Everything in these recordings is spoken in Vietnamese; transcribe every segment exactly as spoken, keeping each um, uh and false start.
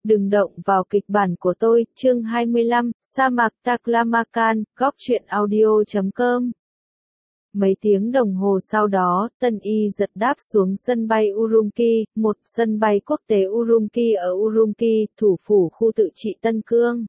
Đừng động vào kịch bản của tôi, chương hai mươi lăm, sa mạc Taklamakan, góc truyện audio chấm com. Mấy tiếng đồng hồ sau đó, Tân Y giật đáp xuống sân bay Urumqi, một sân bay quốc tế Urumqi ở Urumqi, thủ phủ khu tự trị Tân Cương.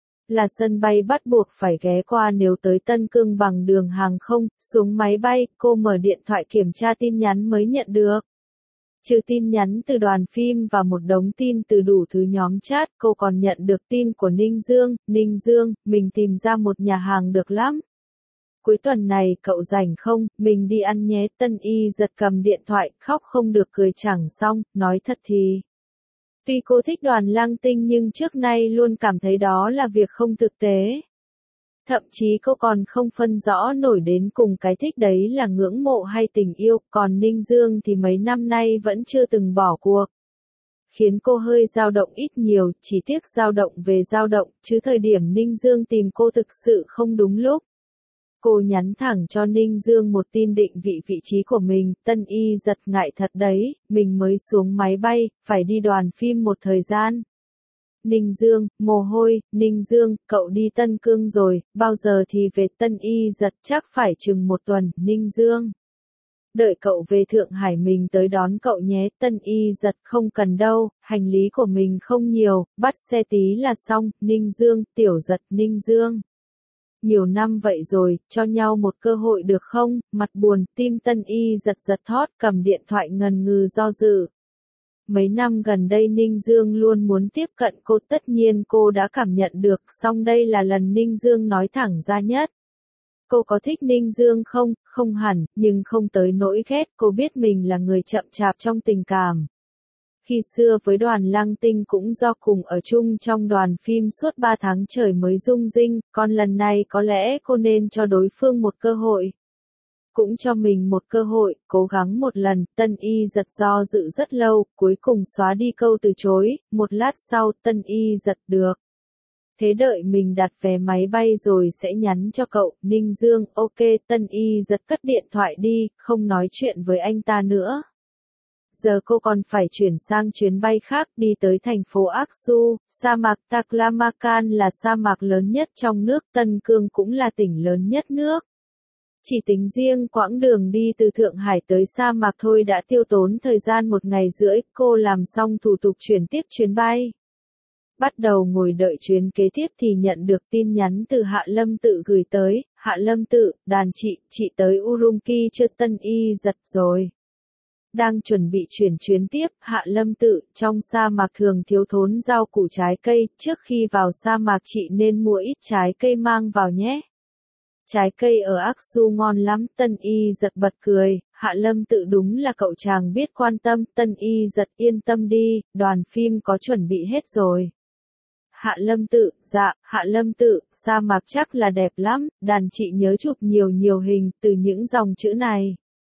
Là sân bay bắt buộc phải ghé qua nếu tới Tân Cương bằng đường hàng không. Xuống máy bay, cô mở điện thoại kiểm tra tin nhắn mới nhận được. Trừ tin nhắn từ đoàn phim và một đống tin từ đủ thứ nhóm chat, cô còn nhận được tin của Ninh Dương. Ninh Dương, mình tìm ra một nhà hàng được lắm. Cuối tuần này cậu rảnh không, mình đi ăn nhé. Tân Y giật cầm điện thoại, khóc không được cười chẳng xong, nói thật thì. Tuy cô thích Đoàn Lang Tinh nhưng trước nay luôn cảm thấy đó là việc không thực tế. Thậm chí cô còn không phân rõ nổi đến cùng cái thích đấy là ngưỡng mộ hay tình yêu, còn Ninh Dương thì mấy năm nay vẫn chưa từng bỏ cuộc. Khiến cô hơi dao động ít nhiều, chỉ tiếc dao động về dao động, chứ thời điểm Ninh Dương tìm cô thực sự không đúng lúc. Cô nhắn thẳng cho Ninh Dương một tin định vị vị trí của mình. Tân Y giật ngại thật đấy, mình mới xuống máy bay, phải đi đoàn phim một thời gian. Ninh Dương, mồ hôi. Ninh Dương, cậu đi Tân Cương rồi, bao giờ thì về? Tân Y giật chắc phải chừng một tuần. Ninh Dương, đợi cậu về Thượng Hải mình tới đón cậu nhé. Tân Y giật, không cần đâu, hành lý của mình không nhiều, bắt xe tí là xong. Ninh Dương, tiểu giật. Ninh Dương, nhiều năm vậy rồi, cho nhau một cơ hội được không? Mặt buồn, tim Tân Y giật giật thót, cầm điện thoại ngần ngừ do dự. Mấy năm gần đây Ninh Dương luôn muốn tiếp cận cô, tất nhiên cô đã cảm nhận được, song đây là lần Ninh Dương nói thẳng ra nhất. Cô có thích Ninh Dương không? Không hẳn, nhưng không tới nỗi ghét. Cô biết mình là người chậm chạp trong tình cảm. Khi xưa với Đoàn Lang Tinh cũng do cùng ở chung trong đoàn phim suốt ba tháng trời mới rung rinh, còn lần này có lẽ cô nên cho đối phương một cơ hội. Cũng cho mình một cơ hội, cố gắng một lần. Tân Y giật do dự rất lâu, cuối cùng xóa đi câu từ chối. Một lát sau, Tân Y giật được. Thế đợi mình đặt vé máy bay rồi sẽ nhắn cho cậu. Ninh Dương, ok. Tân Y giật cất điện thoại đi, không nói chuyện với anh ta nữa. Giờ cô còn phải chuyển sang chuyến bay khác đi tới thành phố Aksu. Sa mạc Taklamakan là sa mạc lớn nhất trong nước, Tân Cương cũng là tỉnh lớn nhất nước. Chỉ tính riêng quãng đường đi từ Thượng Hải tới sa mạc thôi đã tiêu tốn thời gian một ngày rưỡi. Cô làm xong thủ tục chuyển tiếp chuyến bay. Bắt đầu ngồi đợi chuyến kế tiếp thì nhận được tin nhắn từ Hạ Lâm Tự gửi tới. Hạ Lâm Tự, đàn chị, chị tới Urumqi chưa? Tân Y giật rồi. Đang chuẩn bị chuyển chuyến tiếp. Hạ Lâm Tự, trong sa mạc thường thiếu thốn rau củ trái cây, trước khi vào sa mạc chị nên mua ít trái cây mang vào nhé. Trái cây ở Aksu ngon lắm. Tân Y giật bật cười. Hạ Lâm Tự đúng là cậu chàng biết quan tâm. Tân Y giật, yên tâm đi, đoàn phim có chuẩn bị hết rồi. Hạ Lâm Tự, dạ. Hạ Lâm Tự, sa mạc chắc là đẹp lắm, đàn chị nhớ chụp nhiều nhiều hình từ những dòng chữ này.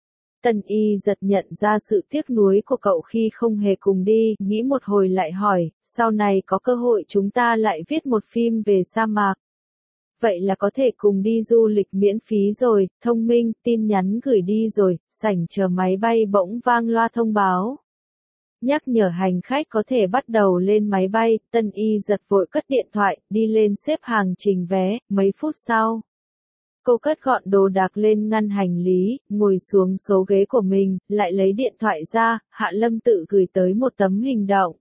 Tân Y giật nhận ra sự tiếc nuối của cậu khi không hề cùng đi, nghĩ một hồi lại hỏi, sau này có cơ hội chúng ta lại viết một phim về sa mạc. Vậy là có thể cùng đi du lịch miễn phí rồi. Thông minh, tin nhắn gửi đi rồi, sảnh chờ máy bay bỗng vang loa thông báo. Nhắc nhở hành khách có thể bắt đầu lên máy bay. Tân Y giật vội cất điện thoại, đi lên xếp hàng trình vé. Mấy phút sau, cô cất gọn đồ đạc lên ngăn hành lý, ngồi xuống số ghế của mình, lại lấy điện thoại ra. Hạ Lâm Tự gửi tới một tấm hình động.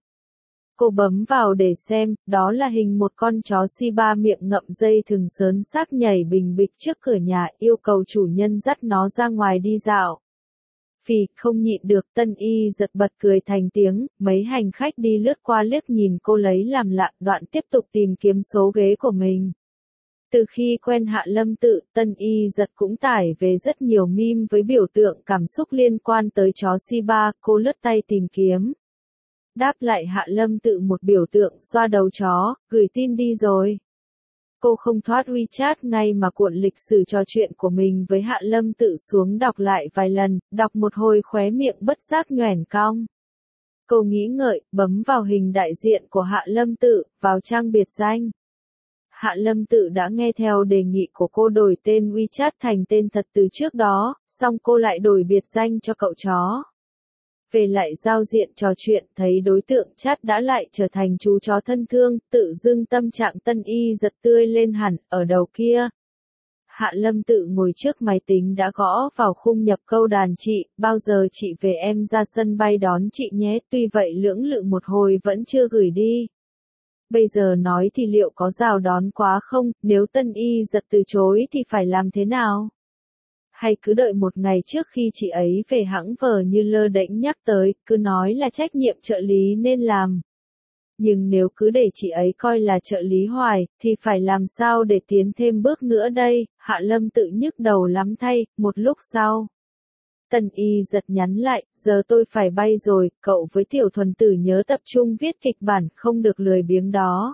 Cô bấm vào để xem, đó là hình một con chó Shiba miệng ngậm dây thừng sớn xác nhảy bình bịch trước cửa nhà, yêu cầu chủ nhân dắt nó ra ngoài đi dạo. Phì, không nhịn được. Tân Y giật bật cười thành tiếng. Mấy hành khách đi lướt qua liếc nhìn cô lấy làm lạ, đoạn tiếp tục tìm kiếm số ghế của mình. Từ khi quen Hạ Lâm Tự, Tân Y giật cũng tải về rất nhiều meme với biểu tượng cảm xúc liên quan tới chó Shiba. Cô lướt tay tìm kiếm. Đáp lại Hạ Lâm Tự một biểu tượng xoa đầu chó, gửi tin đi rồi. Cô không thoát WeChat ngay mà cuộn lịch sử trò chuyện của mình với Hạ Lâm Tự xuống đọc lại vài lần, đọc một hồi khóe miệng bất giác nhoẻn cong. Cô nghĩ ngợi, bấm vào hình đại diện của Hạ Lâm Tự, vào trang biệt danh. Hạ Lâm Tự đã nghe theo đề nghị của cô đổi tên WeChat thành tên thật từ trước đó, song cô lại đổi biệt danh cho cậu chó. Về lại giao diện trò chuyện thấy đối tượng chat đã lại trở thành chú chó thân thương, tự dưng tâm trạng Tân Y giật tươi lên hẳn, ở đầu kia. Hạ Lâm Tự ngồi trước máy tính đã gõ vào khung nhập câu đàn chị, bao giờ chị về em ra sân bay đón chị nhé, tuy vậy lưỡng lự một hồi vẫn chưa gửi đi. Bây giờ nói thì liệu có rào đón quá không, nếu Tân Y giật từ chối thì phải làm thế nào? Hay cứ đợi một ngày trước khi chị ấy về hãng vờ như lơ đễnh nhắc tới, cứ nói là trách nhiệm trợ lý nên làm. Nhưng nếu cứ để chị ấy coi là trợ lý hoài, thì phải làm sao để tiến thêm bước nữa đây, Hạ Lâm Tự nhức đầu lắm thay, một lúc sau. Tân Y giật nhắn lại, giờ tôi phải bay rồi, cậu với Tiểu Thuần Tử nhớ tập trung viết kịch bản, không được lười biếng đó.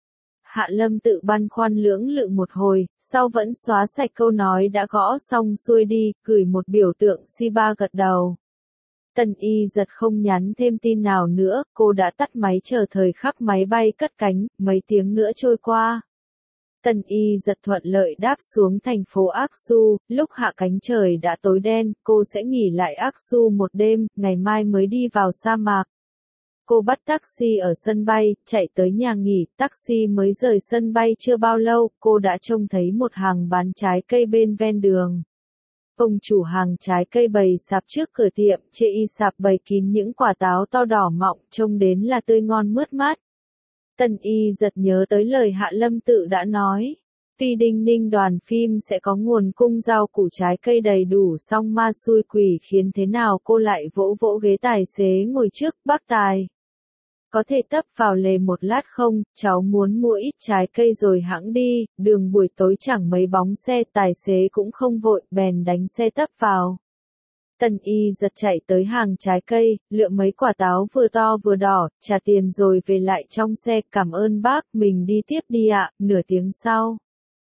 Hạ Lâm Tự băn khoăn lưỡng lự một hồi, sau vẫn xóa sạch câu nói đã gõ xong xuôi đi, gửi một biểu tượng si ba gật đầu. Tân Y giật không nhắn thêm tin nào nữa, cô đã tắt máy chờ thời khắc máy bay cất cánh, mấy tiếng nữa trôi qua. Tân Y giật thuận lợi đáp xuống thành phố Aksu, lúc hạ cánh trời đã tối đen, cô sẽ nghỉ lại Aksu một đêm, ngày mai mới đi vào sa mạc. Cô bắt taxi ở sân bay, chạy tới nhà nghỉ, taxi mới rời sân bay chưa bao lâu, cô đã trông thấy một hàng bán trái cây bên ven đường. Ông chủ hàng trái cây bày sạp trước cửa tiệm, chê y sạp bày kín những quả táo to đỏ mọng, trông đến là tươi ngon mướt mát. Tân Y giật nhớ tới lời Hạ Lâm Tự đã nói. Tuy Đinh Ninh đoàn phim sẽ có nguồn cung rau củ trái cây đầy đủ song ma xui quỷ khiến thế nào cô lại vỗ vỗ ghế tài xế ngồi trước, bác Tài. Có thể tấp vào lề một lát không, cháu muốn mua ít trái cây rồi hẵng đi, đường buổi tối chẳng mấy bóng xe, tài xế cũng không vội, bèn đánh xe tấp vào. Tân Y giật chạy tới hàng trái cây, lựa mấy quả táo vừa to vừa đỏ, trả tiền rồi về lại trong xe, cảm ơn bác, mình đi tiếp đi ạ, nửa tiếng sau.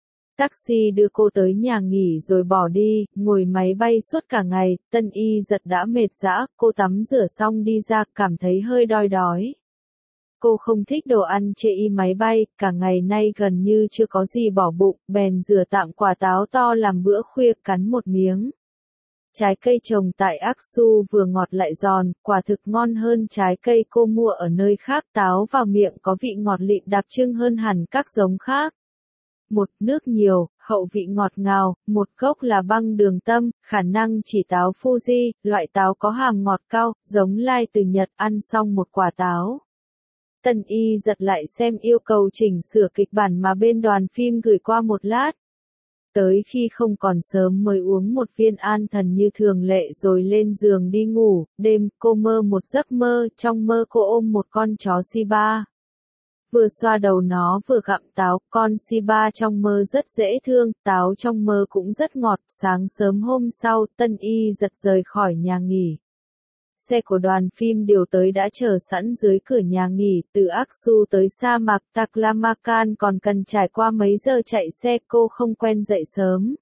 Taxi đưa cô tới nhà nghỉ rồi bỏ đi, ngồi máy bay suốt cả ngày, Tân Y giật đã mệt dã, cô tắm rửa xong đi ra, cảm thấy hơi đói đói. Cô không thích đồ ăn chê y máy bay, cả ngày nay gần như chưa có gì bỏ bụng, bèn rửa tạm quả táo to làm bữa khuya, cắn một miếng. Trái cây trồng tại Aksu vừa ngọt lại giòn, quả thực ngon hơn trái cây cô mua ở nơi khác, táo vào miệng có vị ngọt lịm đặc trưng hơn hẳn các giống khác. Một, nước nhiều, hậu vị ngọt ngào, một gốc là băng đường tâm, khả năng chỉ táo Fuji, loại táo có hàm ngọt cao, giống lai từ Nhật, ăn xong một quả táo. Tân Y giật lại xem yêu cầu chỉnh sửa kịch bản mà bên đoàn phim gửi qua một lát. Tới khi không còn sớm mới uống một viên an thần như thường lệ rồi lên giường đi ngủ, đêm cô mơ một giấc mơ, trong mơ cô ôm một con chó Shiba. Vừa xoa đầu nó vừa gặm táo, con Shiba trong mơ rất dễ thương, táo trong mơ cũng rất ngọt, sáng sớm hôm sau, Tân Y giật rời khỏi nhà nghỉ. Xe của đoàn phim điều tới đã chờ sẵn dưới cửa nhà nghỉ, từ Aksu tới sa mạc Taklamakan còn cần trải qua mấy giờ chạy xe, cô không quen dậy sớm.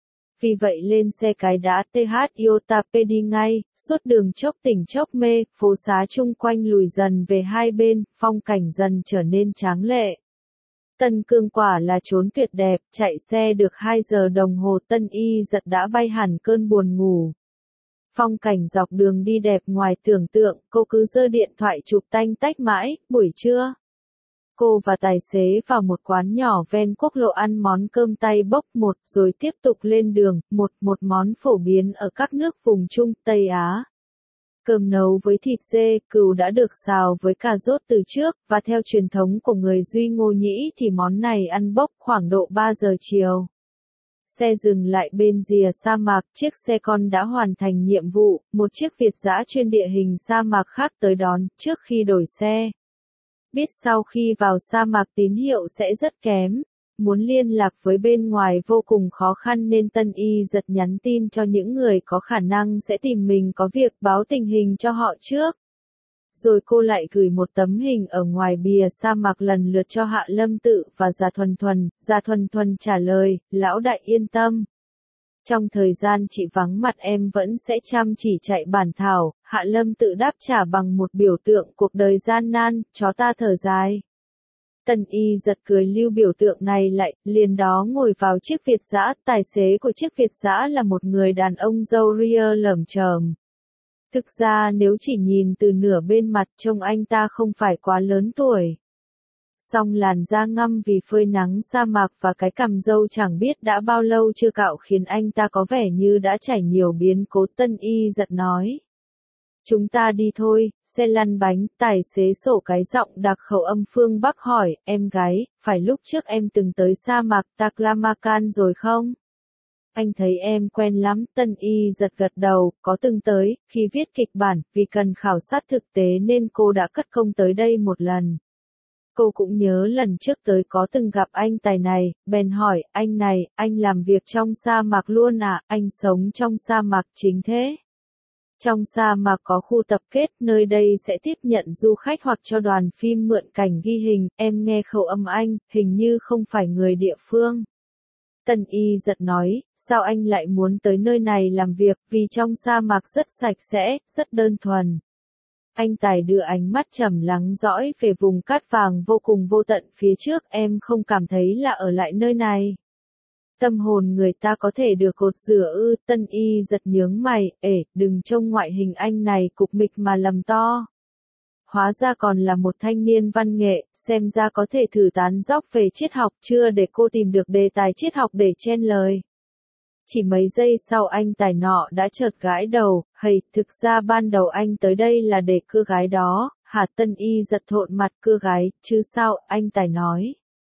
Vì vậy lên xe cái đã tê hát Yotape đi ngay, suốt đường chốc tỉnh chốc mê, phố xá chung quanh lùi dần về hai bên, phong cảnh dần trở nên tráng lệ. Tân Cương quả là chốn tuyệt đẹp, chạy xe được hai giờ đồng hồ Tân Y giật đã bay hẳn cơn buồn ngủ. Phong cảnh dọc đường đi đẹp ngoài tưởng tượng, cô cứ giơ điện thoại chụp tanh tách mãi, buổi trưa. Cô và tài xế vào một quán nhỏ ven quốc lộ ăn món cơm tay bốc một rồi tiếp tục lên đường, một một món phổ biến ở các nước vùng Trung, Tây Á. Cơm nấu với thịt dê, cừu đã được xào với cà rốt từ trước, và theo truyền thống của người Duy Ngô Nhĩ thì món này ăn bốc khoảng độ ba giờ chiều. Xe dừng lại bên rìa sa mạc, chiếc xe con đã hoàn thành nhiệm vụ, một chiếc Việt dã chuyên địa hình sa mạc khác tới đón, trước khi đổi xe. Biết sau khi vào sa mạc tín hiệu sẽ rất kém, muốn liên lạc với bên ngoài vô cùng khó khăn nên Tân Y giật nhắn tin cho những người có khả năng sẽ tìm mình có việc báo tình hình cho họ trước. Rồi cô lại gửi một tấm hình ở ngoài bìa sa mạc lần lượt cho Hạ Lâm Tự và Già Thuần Thuần, Già Thuần Thuần trả lời, lão đại yên tâm. Trong thời gian chị vắng mặt em vẫn sẽ chăm chỉ chạy bản thảo, Hạ Lâm Tự đáp trả bằng một biểu tượng cuộc đời gian nan, chó ta thở dài. Tân Y giật cười lưu biểu tượng này lại, liền đó ngồi vào chiếc Việt dã, tài xế của chiếc Việt dã là một người đàn ông râu ria lởm chởm. Thực ra nếu chỉ nhìn từ nửa bên mặt trông anh ta không phải quá lớn tuổi. Song làn da ngăm vì phơi nắng sa mạc và cái cằm râu chẳng biết đã bao lâu chưa cạo khiến anh ta có vẻ như đã trải nhiều biến cố. Tân Y giật nói. Chúng ta đi thôi, xe lăn bánh, tài xế sổ cái giọng đặc khẩu âm phương Bắc hỏi, em gái, phải lúc trước em từng tới sa mạc Taklamakan rồi không? Anh thấy em quen lắm, Tân Y giật gật đầu, có từng tới, khi viết kịch bản, vì cần khảo sát thực tế nên cô đã cất công tới đây một lần. Cô cũng nhớ lần trước tới có từng gặp anh tài này, bèn hỏi, anh này, anh làm việc trong sa mạc luôn à, anh sống trong sa mạc chính thế? Trong sa mạc có khu tập kết, nơi đây sẽ tiếp nhận du khách hoặc cho đoàn phim mượn cảnh ghi hình, em nghe khẩu âm anh, hình như không phải người địa phương. Tân Y giật nói, sao anh lại muốn tới nơi này làm việc, vì trong sa mạc rất sạch sẽ, rất đơn thuần. Anh tài đưa ánh mắt trầm lắng dõi về vùng cát vàng vô cùng vô tận phía trước, em không cảm thấy là ở lại nơi này. Tâm hồn người ta có thể được cột rửa ư, Tân Y giật nhướng mày, ể, đừng trông ngoại hình anh này cục mịch mà lầm to. Hóa ra còn là một thanh niên văn nghệ, xem ra có thể thử tán dóc về triết học, chưa để cô tìm được đề tài triết học để chen lời. Chỉ mấy giây sau anh tài nọ đã chợt gãi đầu, hầy, thực ra ban đầu anh tới đây là để cưa gái đó, hả? Tân Y giật thộn mặt, cưa gái, chứ sao, anh tài nói.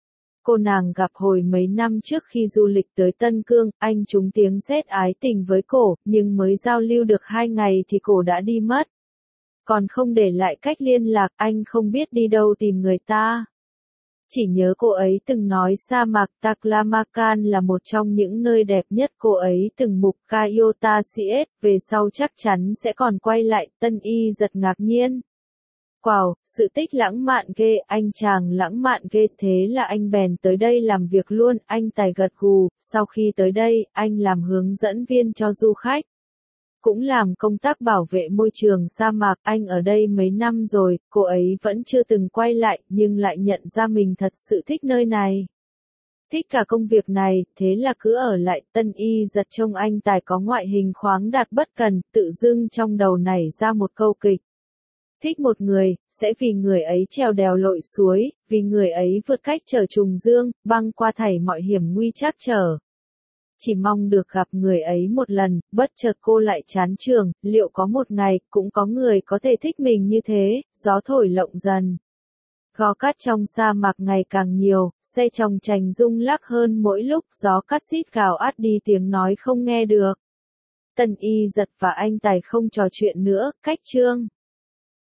Cô nàng gặp hồi mấy năm trước khi du lịch tới Tân Cương, anh trúng tiếng sét ái tình với cổ, nhưng mới giao lưu được hai ngày thì cổ đã đi mất. Còn không để lại cách liên lạc, anh không biết đi đâu tìm người ta. Chỉ nhớ cô ấy từng nói sa mạc Taklamakan là một trong những nơi đẹp nhất, cô ấy từng mục Kayota Cs, về sau chắc chắn sẽ còn quay lại. Tân Y giật ngạc nhiên. Wow, sự tích lãng mạn ghê, anh chàng lãng mạn ghê, thế là anh bèn tới đây làm việc luôn, anh tài gật gù, sau khi tới đây, anh làm hướng dẫn viên cho du khách. Cũng làm công tác bảo vệ môi trường sa mạc, anh ở đây mấy năm rồi, cô ấy vẫn chưa từng quay lại, nhưng lại nhận ra mình thật sự thích nơi này. Thích cả công việc này, thế là cứ ở lại. Tân Y giật trông anh tài có ngoại hình khoáng đạt bất cần, tự dưng trong đầu nảy ra một câu kịch. Thích một người, sẽ vì người ấy trèo đèo lội suối, vì người ấy vượt cách trở trùng dương, băng qua thảy mọi hiểm nguy trắc trở. Chỉ mong được gặp người ấy một lần, bất chợt cô lại chán trường, liệu có một ngày, cũng có người có thể thích mình như thế, gió thổi lộng dần. Gò cát trong sa mạc ngày càng nhiều, xe chồng chành rung lắc hơn mỗi lúc, gió cát xít gào át đi tiếng nói không nghe được. Tân Y giật và anh tài không trò chuyện nữa, cách chương.